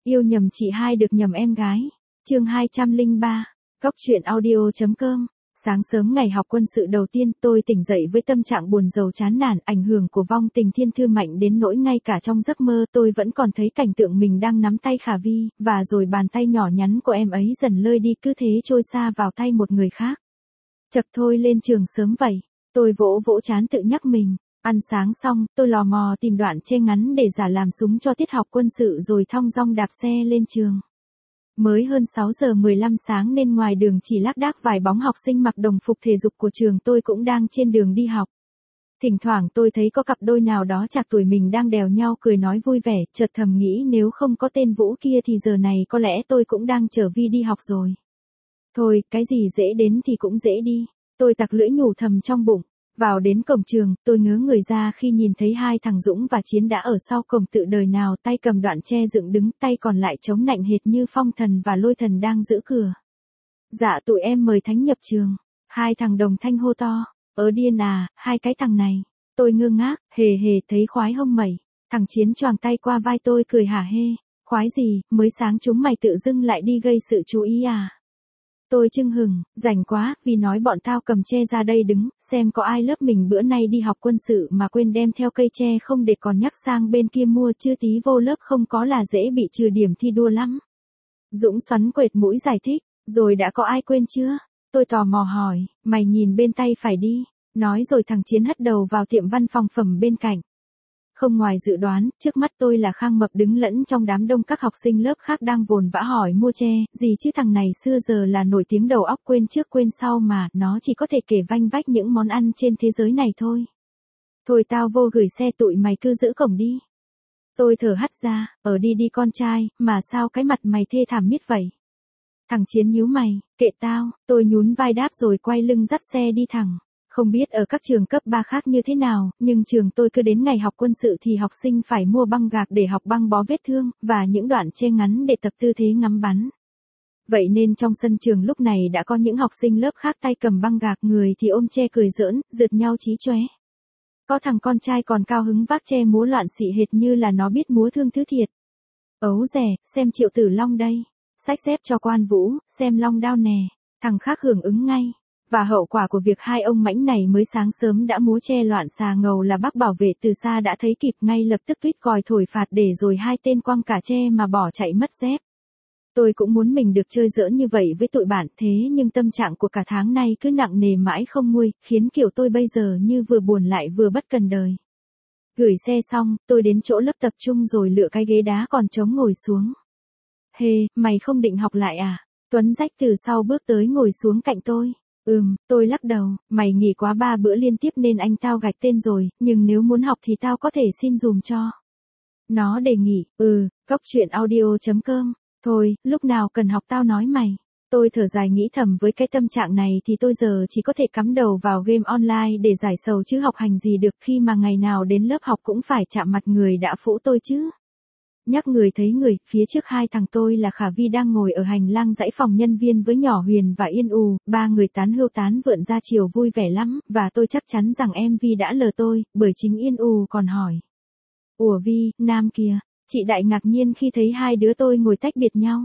Yêu nhầm chị hai được nhầm em gái. Chương 203. Góc truyện audio.com. Sáng sớm ngày học quân sự đầu tiên, tôi tỉnh dậy với tâm trạng buồn rầu chán nản, ảnh hưởng của vong tình thiên thư mạnh đến nỗi ngay cả trong giấc mơ tôi vẫn còn thấy cảnh tượng mình đang nắm tay Khả Vi, và rồi bàn tay nhỏ nhắn của em ấy dần lơi đi cứ thế trôi xa vào tay một người khác. Chậc thôi lên trường sớm vậy. Tôi vỗ vỗ trán tự nhắc mình. Ăn sáng xong, tôi lò mò tìm đoạn che ngắn để giả làm súng cho tiết học quân sự rồi thong dong đạp xe lên trường. Mới hơn 6 giờ 15 sáng nên ngoài đường chỉ lác đác vài bóng học sinh mặc đồng phục thể dục của trường tôi cũng đang trên đường đi học. Thỉnh thoảng tôi thấy có cặp đôi nào đó chạc tuổi mình đang đèo nhau cười nói vui vẻ, chợt thầm nghĩ nếu không có tên Vũ kia thì giờ này có lẽ tôi cũng đang chở Vi đi học rồi. Thôi, cái gì dễ đến thì cũng dễ đi. Tôi tặc lưỡi nhủ thầm trong bụng. Vào đến cổng trường, tôi ngớ người ra khi nhìn thấy hai thằng Dũng và Chiến đã ở sau cổng tự đời nào tay cầm đoạn tre dựng đứng, tay còn lại chống nạnh hệt như Phong Thần và Lôi Thần đang giữ cửa. Dạ tụi em mời Thánh nhập trường. Hai thằng đồng thanh hô to. Điên à, hai cái thằng này. Tôi ngơ ngác, hề thấy khoái hông mẩy. Thằng Chiến choàng tay qua vai tôi cười hả hê. Khoái gì, mới sáng chúng mày tự dưng lại đi gây sự chú ý à? Tôi chưng hừng, rảnh quá, vì nói bọn tao cầm tre ra đây đứng, xem có ai lớp mình bữa nay đi học quân sự mà quên đem theo cây tre không để còn nhắc sang bên kia mua chứ tí vô lớp không có là dễ bị trừ điểm thi đua lắm. Dũng xoắn quệt mũi giải thích, rồi đã có ai quên chưa? Tôi tò mò hỏi, mày nhìn bên tay phải đi, nói rồi thằng Chiến hất đầu vào tiệm văn phòng phẩm bên cạnh. Không ngoài dự đoán, trước mắt tôi là Khang Mập đứng lẫn trong đám đông các học sinh lớp khác đang vồn vã hỏi mua tre, gì chứ thằng này xưa giờ là nổi tiếng đầu óc quên trước quên sau mà, nó chỉ có thể kể vanh vách những món ăn trên thế giới này thôi. Thôi tao vô gửi xe tụi mày cứ giữ cổng đi. Tôi thở hắt ra, đi con trai, mà sao cái mặt mày thê thảm miết vậy? Thằng Chiến nhíu mày, kệ tao, tôi nhún vai đáp rồi quay lưng dắt xe đi thẳng. Không biết ở các trường cấp 3 khác như thế nào, nhưng trường tôi cứ đến ngày học quân sự thì học sinh phải mua băng gạc để học băng bó vết thương, và những đoạn che ngắn để tập tư thế ngắm bắn. Vậy nên trong sân trường lúc này đã có những học sinh lớp khác tay cầm băng gạc, người thì ôm tre cười giỡn, rượt nhau chí chóe. Có thằng con trai còn cao hứng vác tre múa loạn xị hệt như là nó biết múa thương thứ thiệt. Ấu dè, xem Triệu Tử Long đây. Xách dép cho Quan Vũ, xem Long Đao nè. Thằng khác hưởng ứng ngay. Và hậu quả của việc hai ông mãnh này mới sáng sớm đã múa che loạn xà ngầu là bác bảo vệ từ xa đã thấy kịp, ngay lập tức tuýt còi thổi phạt để rồi hai tên quăng cả tre mà bỏ chạy mất dép. Tôi cũng muốn mình được chơi giỡn như vậy với tụi bạn, thế nhưng tâm trạng của cả tháng nay cứ nặng nề mãi không nguôi, khiến kiểu tôi bây giờ như vừa buồn lại vừa bất cần đời. Gửi xe xong, tôi đến chỗ lớp tập trung rồi lựa cái ghế đá còn trống ngồi xuống. Hê, mày không định học lại à? Tuấn rách từ sau bước tới ngồi xuống cạnh tôi. Tôi lắc đầu, mày nghỉ quá 3 bữa liên tiếp nên anh tao gạch tên rồi, nhưng nếu muốn học thì tao có thể xin dùm cho. Nó đề nghị, góc truyện audio.com, thôi, lúc nào cần học tao nói mày. Tôi thở dài nghĩ thầm với cái tâm trạng này thì tôi giờ chỉ có thể cắm đầu vào game online để giải sầu chứ học hành gì được khi mà ngày nào đến lớp học cũng phải chạm mặt người đã phũ tôi chứ. Nhắc người thấy người, phía trước hai thằng tôi là Khả Vi đang ngồi ở hành lang dãy phòng nhân viên với Nhỏ Huyền và Yên U, ba người tán hưu tán vượn ra chiều vui vẻ lắm, và tôi chắc chắn rằng em Vi đã lờ tôi, bởi chính Yên U còn hỏi. Ủa Vi, Nam kìa, chị Đại ngạc nhiên khi thấy hai đứa tôi ngồi tách biệt nhau.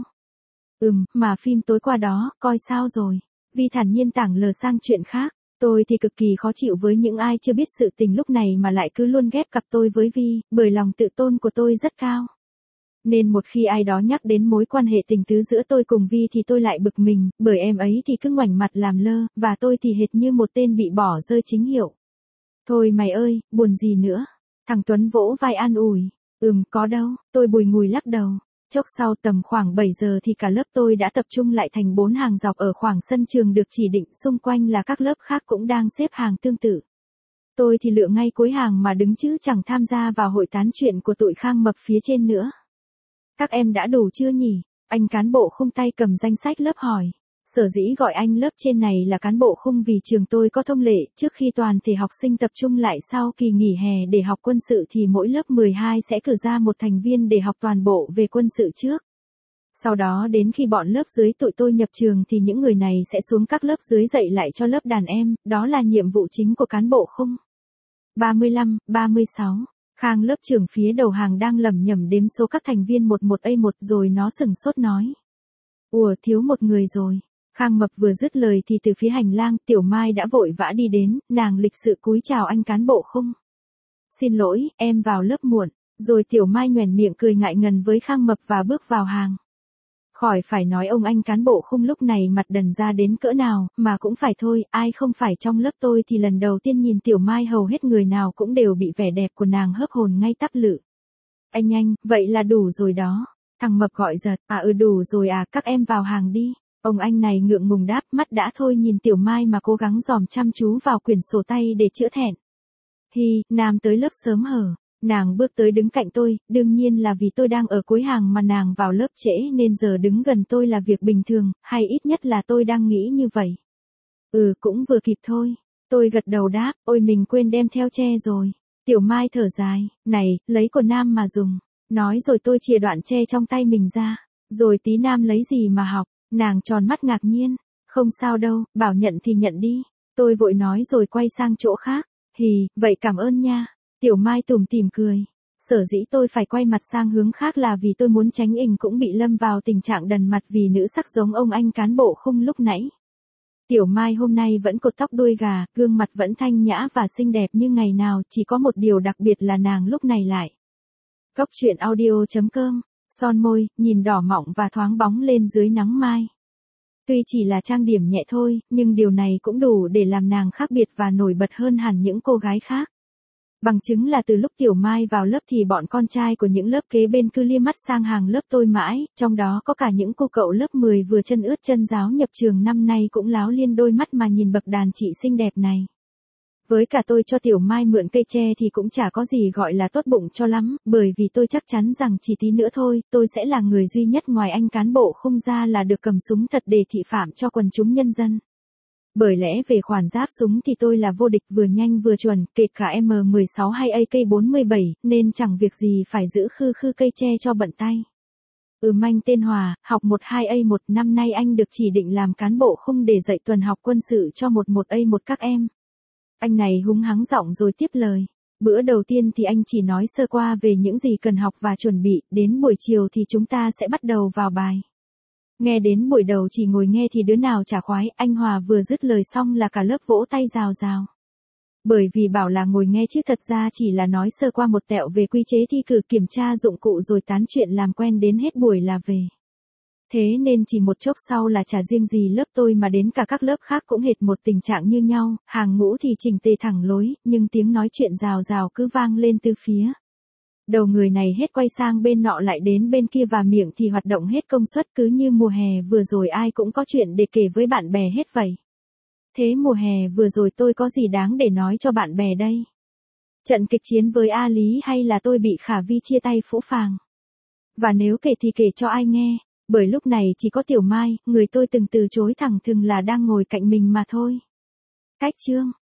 Mà phim tối qua đó, coi sao rồi? Vi thản nhiên tảng lờ sang chuyện khác. Tôi thì cực kỳ khó chịu với những ai chưa biết sự tình lúc này mà lại cứ luôn ghép cặp tôi với Vi, bởi lòng tự tôn của tôi rất cao. Nên một khi ai đó nhắc đến mối quan hệ tình tứ giữa tôi cùng Vi thì tôi lại bực mình, bởi em ấy thì cứ ngoảnh mặt làm lơ, và tôi thì hệt như một tên bị bỏ rơi chính hiệu. Thôi mày ơi, buồn gì nữa? Thằng Tuấn vỗ vai an ủi. Có đâu, tôi bùi ngùi lắc đầu. Chốc sau tầm khoảng 7 giờ thì cả lớp tôi đã tập trung lại thành 4 hàng dọc ở khoảng sân trường được chỉ định, xung quanh là các lớp khác cũng đang xếp hàng tương tự. Tôi thì lựa ngay cuối hàng mà đứng chứ chẳng tham gia vào hội tán chuyện của tụi Khang Mập phía trên nữa. Các em đã đủ chưa nhỉ? Anh cán bộ khung tay cầm danh sách lớp hỏi. Sở dĩ gọi anh lớp trên này là cán bộ khung vì trường tôi có thông lệ, trước khi toàn thể học sinh tập trung lại sau kỳ nghỉ hè để học quân sự thì mỗi lớp 12 sẽ cử ra một thành viên để học toàn bộ về quân sự trước. Sau đó đến khi bọn lớp dưới tụi tôi nhập trường thì những người này sẽ xuống các lớp dưới dạy lại cho lớp đàn em, đó là nhiệm vụ chính của cán bộ khung. 35, 36. Khang lớp trưởng phía đầu hàng đang lẩm nhẩm đếm số các thành viên một A1 rồi nó sừng sốt nói. Ủa thiếu một người rồi. Khang Mập vừa dứt lời thì từ phía hành lang Tiểu Mai đã vội vã đi đến, nàng lịch sự cúi chào anh cán bộ Khung. Xin lỗi, em vào lớp muộn. Rồi Tiểu Mai nhoẻn miệng cười ngại ngần với Khang Mập và bước vào hàng. Khỏi phải nói ông anh cán bộ Khung lúc này mặt đần ra đến cỡ nào, mà cũng phải thôi, ai không phải trong lớp tôi thì lần đầu tiên nhìn Tiểu Mai hầu hết người nào cũng đều bị vẻ đẹp của nàng hớp hồn ngay tắp lự. Anh, vậy là đủ rồi đó. Thằng Mập gọi giật, đủ rồi các em vào hàng đi. Ông anh này ngượng ngùng đáp, mắt đã thôi nhìn Tiểu Mai mà cố gắng dòm chăm chú vào quyển sổ tay để chữa thẹn. Hi, Nam tới lớp sớm hở. Nàng bước tới đứng cạnh tôi, đương nhiên là vì tôi đang ở cuối hàng mà nàng vào lớp trễ nên giờ đứng gần tôi là việc bình thường, hay ít nhất là tôi đang nghĩ như vậy. Cũng vừa kịp thôi. Tôi gật đầu đáp, ôi mình quên đem theo che rồi. Tiểu Mai thở dài, này, lấy của Nam mà dùng. Nói rồi tôi chìa đoạn che trong tay mình ra. Rồi tí Nam lấy gì mà học, nàng tròn mắt ngạc nhiên. Không sao đâu, bảo nhận thì nhận đi. Tôi vội nói rồi quay sang chỗ khác. Vậy cảm ơn nha. Tiểu Mai tủm tỉm cười. Sở dĩ tôi phải quay mặt sang hướng khác là vì tôi muốn tránh cũng bị lâm vào tình trạng đần mặt vì nữ sắc giống ông anh cán bộ Khung lúc nãy. Tiểu Mai hôm nay vẫn cột tóc đuôi gà, gương mặt vẫn thanh nhã và xinh đẹp như ngày nào, chỉ có một điều đặc biệt là nàng lúc này lại. Cốc truyện audio.com, son môi, nhìn đỏ mọng và thoáng bóng lên dưới nắng mai. Tuy chỉ là trang điểm nhẹ thôi, nhưng điều này cũng đủ để làm nàng khác biệt và nổi bật hơn hẳn những cô gái khác. Bằng chứng là từ lúc Tiểu Mai vào lớp thì bọn con trai của những lớp kế bên cứ lia mắt sang hàng lớp tôi mãi, trong đó có cả những cô cậu lớp 10 vừa chân ướt chân ráo nhập trường năm nay cũng láo liên đôi mắt mà nhìn bậc đàn chị xinh đẹp này. Với cả tôi cho Tiểu Mai mượn cây tre thì cũng chả có gì gọi là tốt bụng cho lắm, bởi vì tôi chắc chắn rằng chỉ tí nữa thôi, tôi sẽ là người duy nhất ngoài anh cán bộ Khung ra là được cầm súng thật để thị phạm cho quần chúng nhân dân. Bởi lẽ về khoản giáp súng thì tôi là vô địch vừa nhanh vừa chuẩn, kể cả M16 hay AK-47, nên chẳng việc gì phải giữ khư cây tre cho bận tay. Anh tên Hòa, học 12A1, năm nay anh được chỉ định làm cán bộ Khung để dạy tuần học quân sự cho 11A1 các em. Anh này húng hắng giọng rồi tiếp lời. Bữa đầu tiên thì anh chỉ nói sơ qua về những gì cần học và chuẩn bị, đến buổi chiều thì chúng ta sẽ bắt đầu vào bài. Nghe đến buổi đầu chỉ ngồi nghe thì đứa nào chả khoái, anh Hòa vừa dứt lời xong là cả lớp vỗ tay rào rào. Bởi vì bảo là ngồi nghe chứ thật ra chỉ là nói sơ qua một tẹo về quy chế thi cử kiểm tra dụng cụ rồi tán chuyện làm quen đến hết buổi là về. Thế nên chỉ một chốc sau là chả riêng gì lớp tôi mà đến cả các lớp khác cũng hệt một tình trạng như nhau, hàng ngũ thì chỉnh tề thẳng lối, nhưng tiếng nói chuyện rào rào cứ vang lên từ phía. Đầu người này hết quay sang bên nọ lại đến bên kia và miệng thì hoạt động hết công suất cứ như mùa hè vừa rồi ai cũng có chuyện để kể với bạn bè hết vậy. Thế mùa hè vừa rồi tôi có gì đáng để nói cho bạn bè đây? Trận kịch chiến với A Lý hay là tôi bị Khả Vi chia tay phũ phàng? Và nếu kể thì kể cho ai nghe, bởi lúc này chỉ có Tiểu Mai, người tôi từng từ chối thẳng thừng là đang ngồi cạnh mình mà thôi. Cách chương